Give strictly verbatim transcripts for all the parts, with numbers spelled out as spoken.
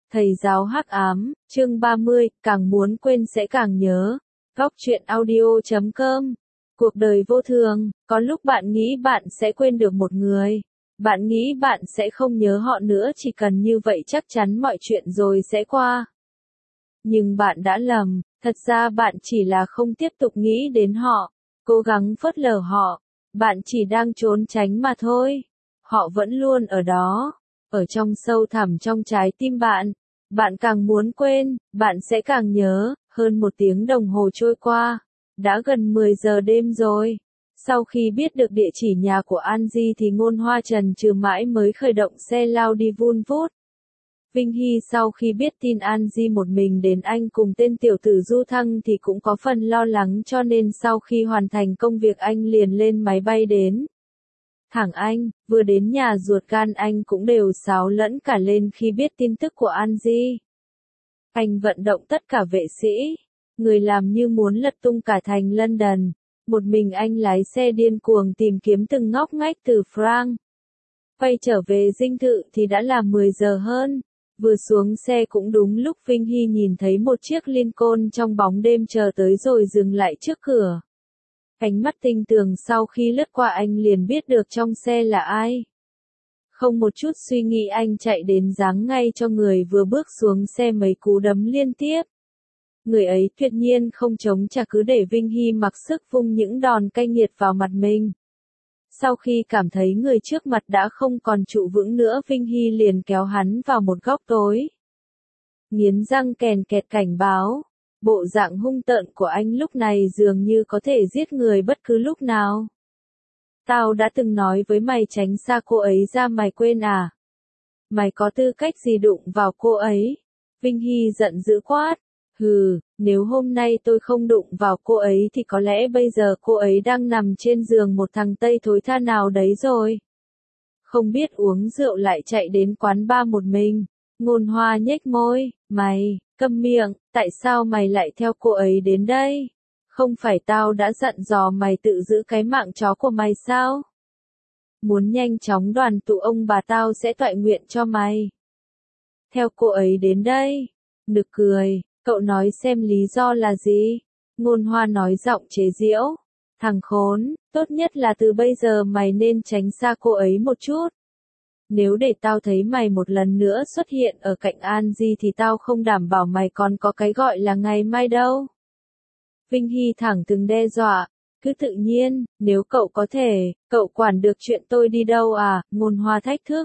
Thầy giáo hắc ám, chương ba mươi, càng muốn quên sẽ càng nhớ. Góc truyện audio chấm com. Cuộc đời vô thường, có lúc bạn nghĩ bạn sẽ quên được một người. Bạn nghĩ bạn sẽ không nhớ họ nữa, chỉ cần như vậy chắc chắn mọi chuyện rồi sẽ qua. Nhưng bạn đã lầm, thật ra bạn chỉ là không tiếp tục nghĩ đến họ, cố gắng phớt lờ họ. Bạn chỉ đang trốn tránh mà thôi. Họ vẫn luôn ở đó, ở trong sâu thẳm trong trái tim bạn. Bạn càng muốn quên, bạn sẽ càng nhớ. Hơn một tiếng đồng hồ trôi qua, đã gần mười giờ đêm rồi. Sau khi biết được địa chỉ nhà của Angie thì Ngôn Hoa trần trừ mãi mới khởi động xe lao đi vun vút. Vinh Hy sau khi biết tin Angie một mình đến Anh cùng tên tiểu tử Du Thăng thì cũng có phần lo lắng, cho nên sau khi hoàn thành công việc anh liền lên máy bay đến thẳng Anh. Vừa đến nhà ruột gan anh cũng đều xáo lẫn cả lên khi biết tin tức của Angie. Anh vận động tất cả vệ sĩ, người làm như muốn lật tung cả thành London. Một mình anh lái xe điên cuồng tìm kiếm từng ngóc ngách từ Frank. Quay trở về dinh thự thì đã là mười giờ hơn. Vừa xuống xe cũng đúng lúc Vinh Hy nhìn thấy một chiếc Lincoln trong bóng đêm chờ tới rồi dừng lại trước cửa. Ánh mắt tinh tường sau khi lướt qua anh liền biết được trong xe là ai. Không một chút suy nghĩ anh chạy đến giáng ngay cho người vừa bước xuống xe mấy cú đấm liên tiếp. Người ấy tuyệt nhiên không chống trả, cứ để Vinh Hy mặc sức vung những đòn cay nghiệt vào mặt mình. Sau khi cảm thấy người trước mặt đã không còn trụ vững nữa, Vinh Hy liền kéo hắn vào một góc tối. Nghiến răng kèn kẹt cảnh báo. Bộ dạng hung tợn của anh lúc này dường như có thể giết người bất cứ lúc nào. Tao đã từng nói với mày tránh xa cô ấy ra, mày quên à? Mày có tư cách gì đụng vào cô ấy? Vinh Hy giận dữ quát. Hừ, nếu hôm nay tôi không đụng vào cô ấy thì có lẽ bây giờ cô ấy đang nằm trên giường một thằng Tây thối tha nào đấy rồi. Không biết uống rượu lại chạy đến quán bar một mình. Ngôn Hoa nhếch môi. Mày, câm miệng, tại sao mày lại theo cô ấy đến đây? Không phải tao đã dặn dò mày tự giữ cái mạng chó của mày sao? Muốn nhanh chóng đoàn tụ ông bà tao sẽ toại nguyện cho mày. Theo cô ấy đến đây. Nực cười, cậu nói xem lý do là gì? Ngôn Hoa nói giọng chế giễu. Thằng khốn, tốt nhất là từ bây giờ mày nên tránh xa cô ấy một chút. Nếu để tao thấy mày một lần nữa xuất hiện ở cạnh Angie thì tao không đảm bảo mày còn có cái gọi là ngày mai đâu. Vinh Hy thẳng thừng đe dọa. Cứ tự nhiên, nếu cậu có thể, cậu quản được chuyện tôi đi đâu à? Ngôn Hoa thách thức.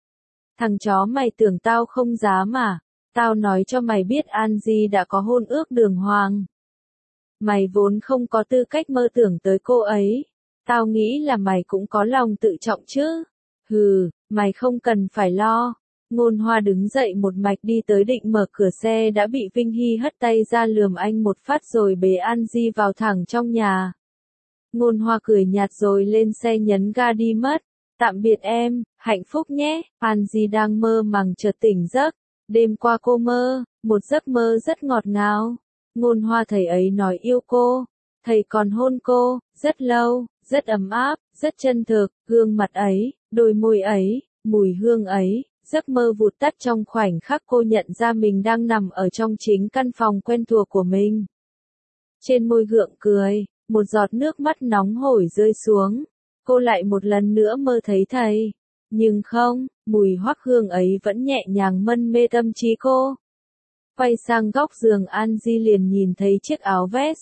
Thằng chó, mày tưởng tao không dám à? Tao nói cho mày biết Angie đã có hôn ước đường hoàng. Mày vốn không có tư cách mơ tưởng tới cô ấy. Tao nghĩ là mày cũng có lòng tự trọng chứ. Hừ, mày không cần phải lo. Ngôn Hoa đứng dậy một mạch đi tới định mở cửa xe đã bị Vinh Hy hất tay ra lườm anh một phát rồi bế Angie vào thẳng trong nhà. Ngôn Hoa cười nhạt rồi lên xe nhấn ga đi mất. Tạm biệt em, hạnh phúc nhé. Angie đang mơ màng chợt tỉnh giấc. Đêm qua cô mơ, một giấc mơ rất ngọt ngào. Ngôn Hoa thầy ấy nói yêu cô. Thầy còn hôn cô, rất lâu, rất ấm áp, rất chân thực. Gương mặt ấy, đôi môi ấy, mùi hương ấy. Giấc mơ vụt tắt trong khoảnh khắc cô nhận ra mình đang nằm ở trong chính căn phòng quen thuộc của mình. Trên môi gượng cười, một giọt nước mắt nóng hổi rơi xuống. Cô lại một lần nữa mơ thấy thầy. Nhưng không, mùi hoắc hương ấy vẫn nhẹ nhàng mân mê tâm trí cô. Quay sang góc giường, Angie liền nhìn thấy chiếc áo vest.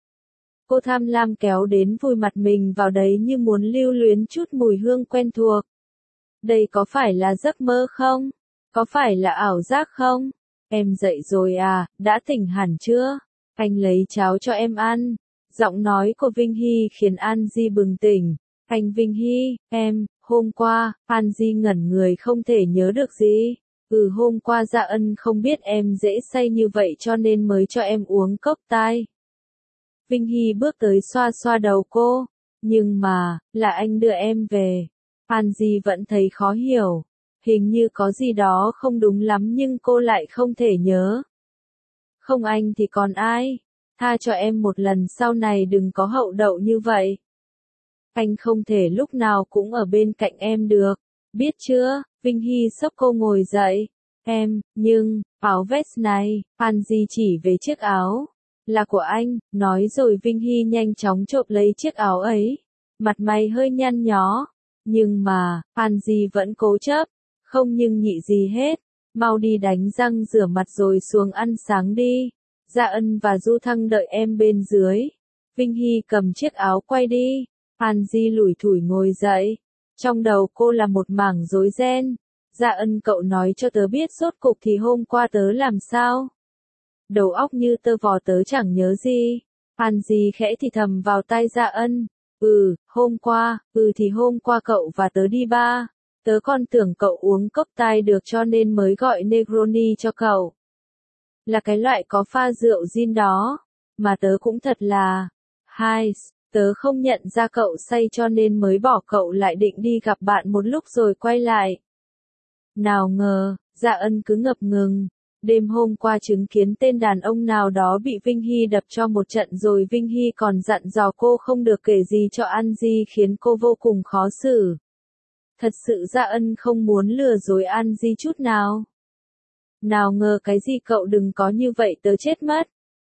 Cô tham lam kéo đến vùi mặt mình vào đấy như muốn lưu luyến chút mùi hương quen thuộc. Đây có phải là giấc mơ không? Có phải là ảo giác không? Em dậy rồi à, đã tỉnh hẳn chưa? Anh lấy cháo cho em ăn. Giọng nói của Vinh Hy khiến Angie bừng tỉnh. Anh Vinh Hy, em, hôm qua, Angie ngẩn người không thể nhớ được gì. Ừ, hôm qua Dạ Ân không biết em dễ say như vậy cho nên mới cho em uống cốc tai. Vinh Hy bước tới xoa xoa đầu cô. Nhưng mà, là anh đưa em về. Angie vẫn thấy khó hiểu. Hình như có gì đó không đúng lắm nhưng cô lại không thể nhớ. Không anh thì còn ai? Tha cho em một lần, sau này đừng có hậu đậu như vậy. Anh không thể lúc nào cũng ở bên cạnh em được. Biết chưa? Vinh Hy xốc cô ngồi dậy. Em, nhưng, Áo vest này, Angie chỉ về chiếc áo. Là của anh, nói rồi Vinh Hy nhanh chóng trộm lấy chiếc áo ấy. Mặt mày hơi nhăn nhó. Nhưng mà, Angie vẫn cố chấp. Không nhưng nhị gì hết. Mau đi đánh răng rửa mặt rồi xuống ăn sáng đi. Dạ Ân và Du Thăng đợi em bên dưới. Vinh Hy cầm chiếc áo quay đi. Angie lủi thủi ngồi dậy. Trong đầu cô là một mảng rối ren. Dạ Ân, cậu nói cho tớ biết rốt cục thì hôm qua tớ làm sao? Đầu óc như tơ vò, tớ chẳng nhớ gì. Angie khẽ thì thầm vào tai Dạ Ân. Ừ, hôm qua, ừ thì hôm qua cậu và tớ đi bar. Tớ còn tưởng cậu uống cốc tai được cho nên mới gọi Negroni cho cậu. Là cái loại có pha rượu gin đó. Mà tớ cũng thật là... Hai, tớ không nhận ra cậu say cho nên mới bỏ cậu lại, định đi gặp bạn một lúc rồi quay lại. Nào ngờ, Dạ Ân cứ ngập ngừng. Đêm hôm qua chứng kiến tên đàn ông nào đó bị Vinh Hy đập cho một trận rồi Vinh Hy còn dặn dò cô không được kể gì cho Angie, khiến cô vô cùng khó xử. Thật sự Dạ Ân không muốn lừa dối Angie chút nào. Nào ngờ cái gì, cậu đừng có như vậy tớ chết mất.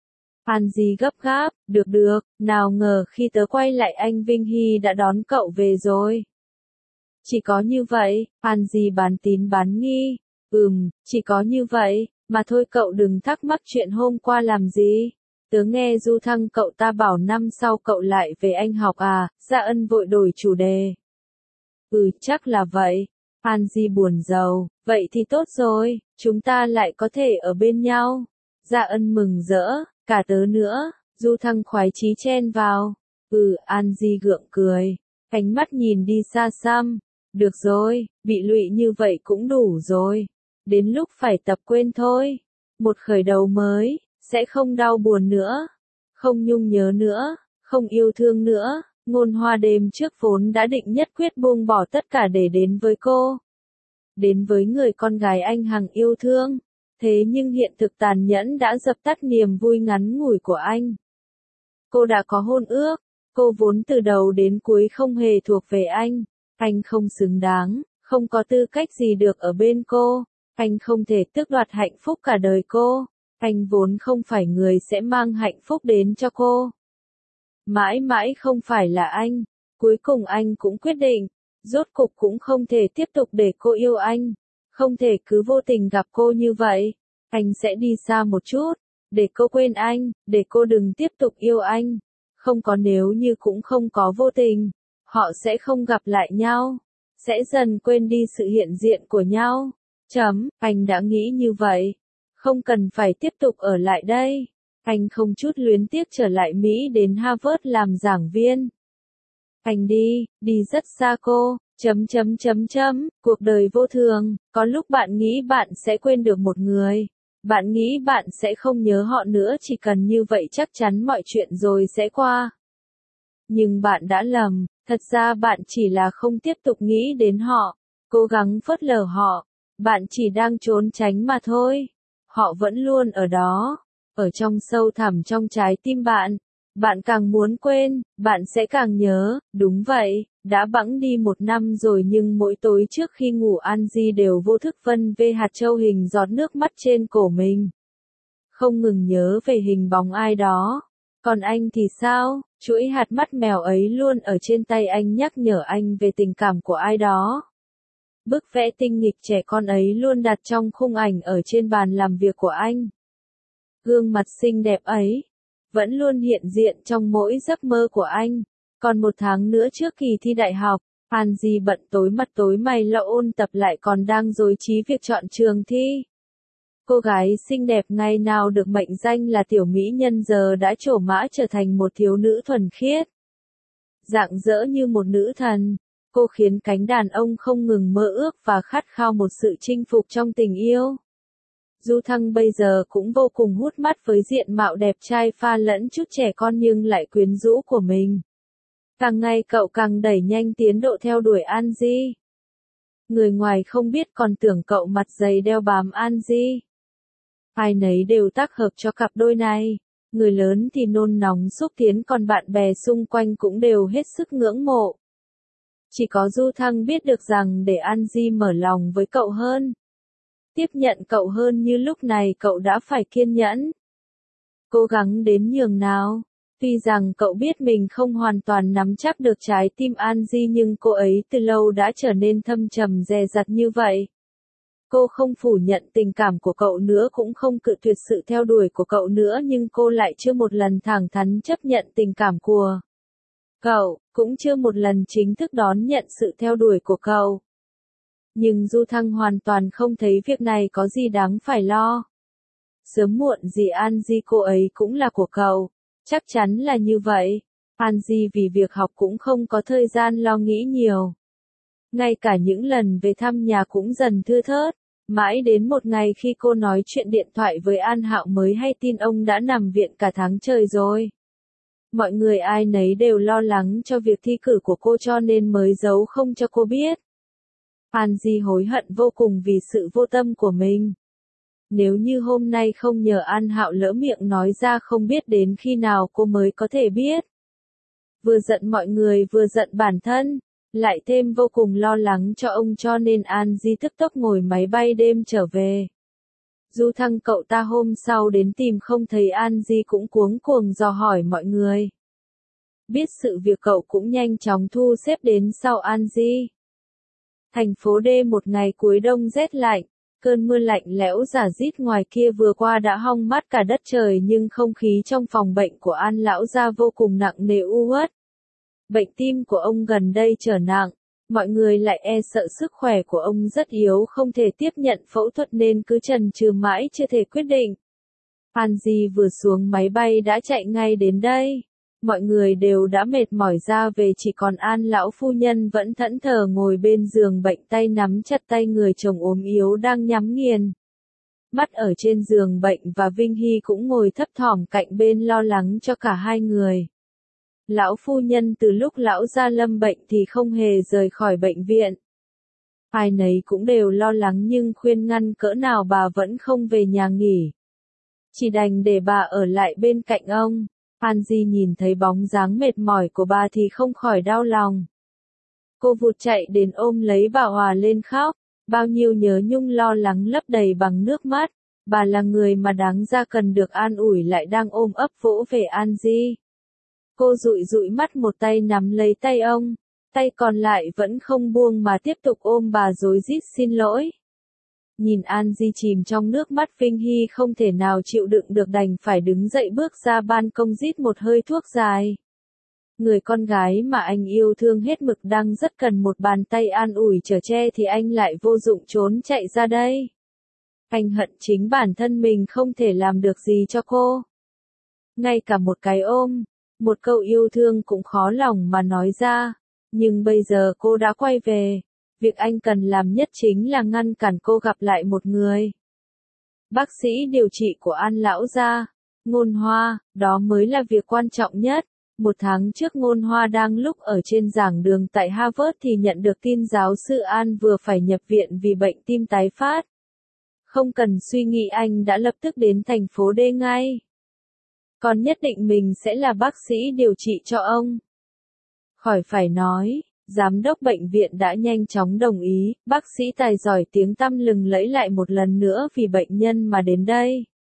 Angie gấp gáp, được được, nào ngờ khi tớ quay lại anh Vinh Hy đã đón cậu về rồi. Chỉ có như vậy, Angie bán tín bán nghi. Ừm, chỉ có như vậy, mà thôi cậu đừng thắc mắc chuyện hôm qua làm gì. Tớ nghe Du Thăng cậu ta bảo năm sau cậu lại về Anh học à. Dạ Ân vội đổi chủ đề. Ừ, chắc là vậy. Angie buồn rầu, vậy thì tốt rồi, chúng ta lại có thể ở bên nhau. Dạ Ân mừng rỡ, cả tớ nữa. Du Thăng khoái chí chen vào. Ừ, Angie gượng cười, ánh mắt nhìn đi xa xăm. Được rồi, bị lụy như vậy cũng đủ rồi. Đến lúc phải tập quên thôi. Một khởi đầu mới, sẽ không đau buồn nữa, không nhung nhớ nữa, không yêu thương nữa. Ngôn Hoa đêm trước vốn đã định nhất quyết buông bỏ tất cả để đến với cô. Đến với người con gái anh hằng yêu thương. Thế nhưng hiện thực tàn nhẫn đã dập tắt niềm vui ngắn ngủi của anh. Cô đã có hôn ước. Cô vốn từ đầu đến cuối không hề thuộc về anh. Anh không xứng đáng, không có tư cách gì được ở bên cô. Anh không thể tước đoạt hạnh phúc cả đời cô. Anh vốn không phải người sẽ mang hạnh phúc đến cho cô. Mãi mãi không phải là anh. Cuối cùng anh cũng quyết định. Rốt cục cũng không thể tiếp tục để cô yêu anh. Không thể cứ vô tình gặp cô như vậy. Anh sẽ đi xa một chút. Để cô quên anh. Để cô đừng tiếp tục yêu anh. Không có nếu như cũng không có vô tình. Họ sẽ không gặp lại nhau. Sẽ dần quên đi sự hiện diện của nhau. Chấm, anh đã nghĩ như vậy. Không cần phải tiếp tục ở lại đây. Anh không chút luyến tiếc trở lại Mỹ đến Harvard làm giảng viên. Anh đi, đi rất xa cô, chấm chấm chấm chấm, cuộc đời vô thường, có lúc bạn nghĩ bạn sẽ quên được một người. Bạn nghĩ bạn sẽ không nhớ họ nữa, chỉ cần như vậy chắc chắn mọi chuyện rồi sẽ qua. Nhưng bạn đã lầm, thật ra bạn chỉ là không tiếp tục nghĩ đến họ, cố gắng phớt lờ họ. Bạn chỉ đang trốn tránh mà thôi. Họ vẫn luôn ở đó, ở trong sâu thẳm trong trái tim bạn. Bạn càng muốn quên, bạn sẽ càng nhớ. Đúng vậy, đã bẵng đi một năm rồi nhưng mỗi tối trước khi ngủ Angie đều vô thức vân vê hạt châu hình giọt nước mắt trên cổ mình. Không ngừng nhớ về hình bóng ai đó. Còn anh thì sao? Chuỗi hạt mắt mèo ấy luôn ở trên tay anh, nhắc nhở anh về tình cảm của ai đó. Bức vẽ tinh nghịch trẻ con ấy luôn đặt trong khung ảnh ở trên bàn làm việc của anh. Gương mặt xinh đẹp ấy vẫn luôn hiện diện trong mỗi giấc mơ của anh. Còn một tháng nữa trước kỳ thi đại học, Angie bận tối mặt tối mày lo ôn tập lại còn đang rối trí việc chọn trường thi. Cô gái xinh đẹp ngày nào được mệnh danh là tiểu mỹ nhân giờ đã trổ mã trở thành một thiếu nữ thuần khiết. Rạng rỡ như một nữ thần. Cô khiến cánh đàn ông không ngừng mơ ước và khát khao một sự chinh phục trong tình yêu. Du Thăng bây giờ cũng vô cùng hút mắt với diện mạo đẹp trai pha lẫn chút trẻ con nhưng lại quyến rũ của mình. Càng ngày cậu càng đẩy nhanh tiến độ theo đuổi Angie. Người ngoài không biết còn tưởng cậu mặt dày đeo bám Angie. Ai nấy đều tác hợp cho cặp đôi này. Người lớn thì nôn nóng xúc tiến, còn bạn bè xung quanh cũng đều hết sức ngưỡng mộ. Chỉ có Du Thăng biết được rằng để Angie mở lòng với cậu hơn. Tiếp nhận cậu hơn như lúc này cậu đã phải kiên nhẫn. Cố gắng đến nhường nào. Tuy rằng cậu biết mình không hoàn toàn nắm chắc được trái tim An Di nhưng cô ấy từ lâu đã trở nên thâm trầm dè dặt như vậy. Cô không phủ nhận tình cảm của cậu nữa cũng không cự tuyệt sự theo đuổi của cậu nữa nhưng cô lại chưa một lần thẳng thắn chấp nhận tình cảm của cậu, cũng chưa một lần chính thức đón nhận sự theo đuổi của cậu. Nhưng Du Thăng hoàn toàn không thấy việc này có gì đáng phải lo. Sớm muộn gì An Di cô ấy cũng là của cậu, chắc chắn là như vậy. An Di vì việc học cũng không có thời gian lo nghĩ nhiều. Ngay cả những lần về thăm nhà cũng dần thưa thớt. Mãi đến một ngày khi cô nói chuyện điện thoại với An Hạo mới hay tin ông đã nằm viện cả tháng trời rồi. Mọi người ai nấy đều lo lắng cho việc thi cử của cô cho nên mới giấu không cho cô biết. An Di hối hận vô cùng vì sự vô tâm của mình. Nếu như hôm nay không nhờ An Hạo lỡ miệng nói ra không biết đến khi nào cô mới có thể biết. Vừa giận mọi người vừa giận bản thân. Lại thêm vô cùng lo lắng cho ông cho nên An Di tức tốc ngồi máy bay đêm trở về. Du Thăng cậu ta hôm sau đến tìm không thấy An Di cũng cuống cuồng dò hỏi mọi người. Biết sự việc cậu cũng nhanh chóng thu xếp đến sau An Di. Thành phố D một ngày cuối đông rét lạnh, cơn mưa lạnh lẽo rả rít ngoài kia vừa qua đã hong mát cả đất trời nhưng không khí trong phòng bệnh của An lão gia vô cùng nặng nề u uất. Bệnh tim của ông gần đây trở nặng, mọi người lại e sợ sức khỏe của ông rất yếu không thể tiếp nhận phẫu thuật nên cứ chần chừ mãi chưa thể quyết định. An Di vừa xuống máy bay đã chạy ngay đến đây. Mọi người đều đã mệt mỏi ra về chỉ còn An lão phu nhân vẫn thẫn thờ ngồi bên giường bệnh tay nắm chặt tay người chồng ốm yếu đang nhắm nghiền mắt ở trên giường bệnh và Vinh Hy cũng ngồi thấp thỏm cạnh bên lo lắng cho cả hai người. Lão phu nhân từ lúc lão gia lâm bệnh thì không hề rời khỏi bệnh viện. Ai nấy cũng đều lo lắng nhưng khuyên ngăn cỡ nào bà vẫn không về nhà nghỉ. Chỉ đành để bà ở lại bên cạnh ông. An Di nhìn thấy bóng dáng mệt mỏi của bà thì không khỏi đau lòng. Cô vụt chạy đến ôm lấy bà hòa lên khóc. Bao nhiêu nhớ nhung lo lắng lấp đầy bằng nước mắt. Bà là người mà đáng ra cần được an ủi lại đang ôm ấp vỗ về An Di. Cô dụi dụi mắt một tay nắm lấy tay ông, tay còn lại vẫn không buông mà tiếp tục ôm bà rối rít xin lỗi. Nhìn An Di chìm trong nước mắt Vinh Hy không thể nào chịu đựng được đành phải đứng dậy bước ra ban công rít một hơi thuốc dài. Người con gái mà anh yêu thương hết mực đang rất cần một bàn tay an ủi chở che thì anh lại vô dụng trốn chạy ra đây. Anh hận chính bản thân mình không thể làm được gì cho cô. Ngay cả một cái ôm. Một câu yêu thương cũng khó lòng mà nói ra, nhưng bây giờ cô đã quay về, việc anh cần làm nhất chính là ngăn cản cô gặp lại một người. Bác sĩ điều trị của An lão gia, Ngôn Hoa, đó mới là việc quan trọng nhất. Một tháng trước Ngôn Hoa đang lúc ở trên giảng đường tại Harvard thì nhận được tin giáo sư An vừa phải nhập viện vì bệnh tim tái phát. Không cần suy nghĩ anh đã lập tức đến thành phố D ngay. Còn nhất định mình sẽ là bác sĩ điều trị cho ông. Khỏi phải nói, giám đốc bệnh viện đã nhanh chóng đồng ý, bác sĩ tài giỏi tiếng tăm lừng lẫy lại một lần nữa vì bệnh nhân mà đến đây.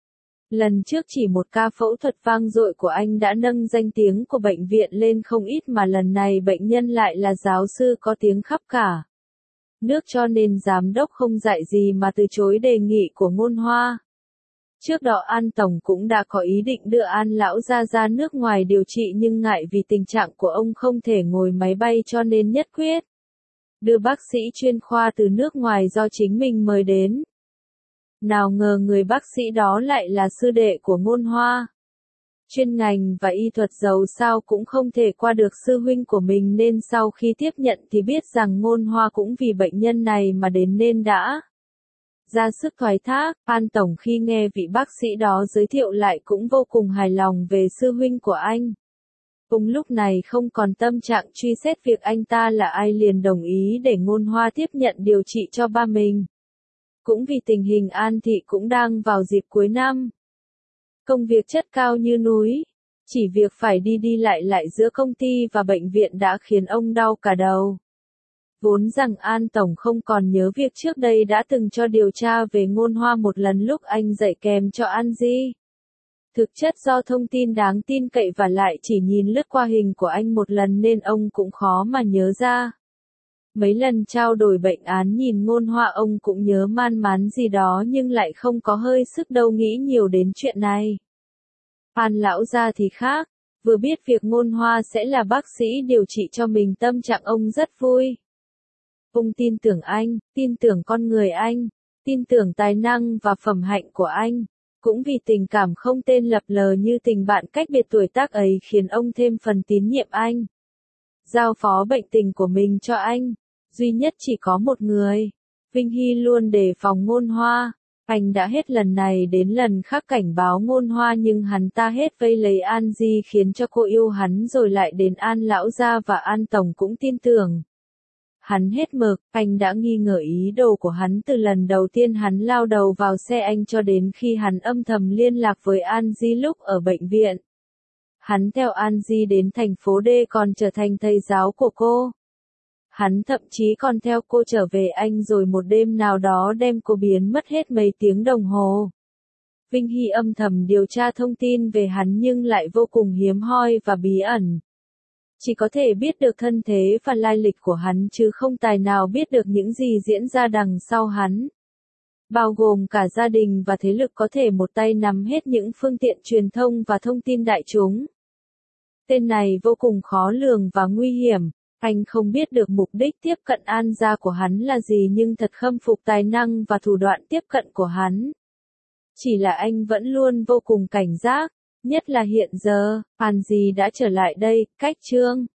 Lần trước chỉ một ca phẫu thuật vang dội của anh đã nâng danh tiếng của bệnh viện lên không ít mà lần này bệnh nhân lại là giáo sư có tiếng khắp cả nước cho nên giám đốc không dạy gì mà từ chối đề nghị của Ngôn Hoa. Trước đó An Tổng cũng đã có ý định đưa An lão gia ra nước ngoài điều trị nhưng ngại vì tình trạng của ông không thể ngồi máy bay cho nên nhất quyết đưa bác sĩ chuyên khoa từ nước ngoài do chính mình mời đến. Nào ngờ người bác sĩ đó lại là sư đệ của Ngôn Hoa. Chuyên ngành và y thuật dầu sao cũng không thể qua được sư huynh của mình nên sau khi tiếp nhận thì biết rằng Ngôn Hoa cũng vì bệnh nhân này mà đến nên đã ra sức thoái thác. An Tổng khi nghe vị bác sĩ đó giới thiệu lại cũng vô cùng hài lòng về sư huynh của anh. Ông lúc này không còn tâm trạng truy xét việc anh ta là ai liền đồng ý để Ngôn Hoa tiếp nhận điều trị cho ba mình. Cũng vì tình hình An Thị cũng đang vào dịp cuối năm. Công việc chất cao như núi, chỉ việc phải đi đi lại lại giữa công ty và bệnh viện đã khiến ông đau cả đầu. Vốn rằng An Tổng không còn nhớ việc trước đây đã từng cho điều tra về Ngôn Hoa một lần lúc anh dạy kèm cho An Di. Thực chất do thông tin đáng tin cậy và lại chỉ nhìn lướt qua hình của anh một lần nên ông cũng khó mà nhớ ra. Mấy lần trao đổi bệnh án nhìn Ngôn Hoa ông cũng nhớ man mán gì đó nhưng lại không có hơi sức đâu nghĩ nhiều đến chuyện này. An lão gia thì khác, vừa biết việc Ngôn Hoa sẽ là bác sĩ điều trị cho mình tâm trạng ông rất vui. Ông tin tưởng anh, tin tưởng con người anh, tin tưởng tài năng và phẩm hạnh của anh. Cũng vì tình cảm không tên lập lờ như tình bạn cách biệt tuổi tác ấy khiến ông thêm phần tín nhiệm anh. Giao phó bệnh tình của mình cho anh. Duy nhất chỉ có một người. Vinh Hy luôn đề phòng Ngôn Hoa. Anh đã hết lần này đến lần khác cảnh báo Ngôn Hoa nhưng hắn ta hết vây lấy An Di khiến cho cô yêu hắn rồi lại đến An lão gia và An Tổng cũng tin tưởng. Hắn hết mực, anh đã nghi ngờ ý đồ của hắn từ lần đầu tiên hắn lao đầu vào xe anh cho đến khi hắn âm thầm liên lạc với An Di lúc ở bệnh viện. Hắn theo An Di đến thành phố D còn trở thành thầy giáo của cô. Hắn thậm chí còn theo cô trở về Anh rồi một đêm nào đó đem cô biến mất hết mấy tiếng đồng hồ. Vinh Hy âm thầm điều tra thông tin về hắn nhưng lại vô cùng hiếm hoi và bí ẩn. Chỉ có thể biết được thân thế và lai lịch của hắn chứ không tài nào biết được những gì diễn ra đằng sau hắn. Bao gồm cả gia đình và thế lực có thể một tay nắm hết những phương tiện truyền thông và thông tin đại chúng. Tên này vô cùng khó lường và nguy hiểm. Anh không biết được mục đích tiếp cận An gia của hắn là gì nhưng thật khâm phục tài năng và thủ đoạn tiếp cận của hắn. Chỉ là anh vẫn luôn vô cùng cảnh giác, nhất là hiện giờ, An Di đã trở lại đây, cách chương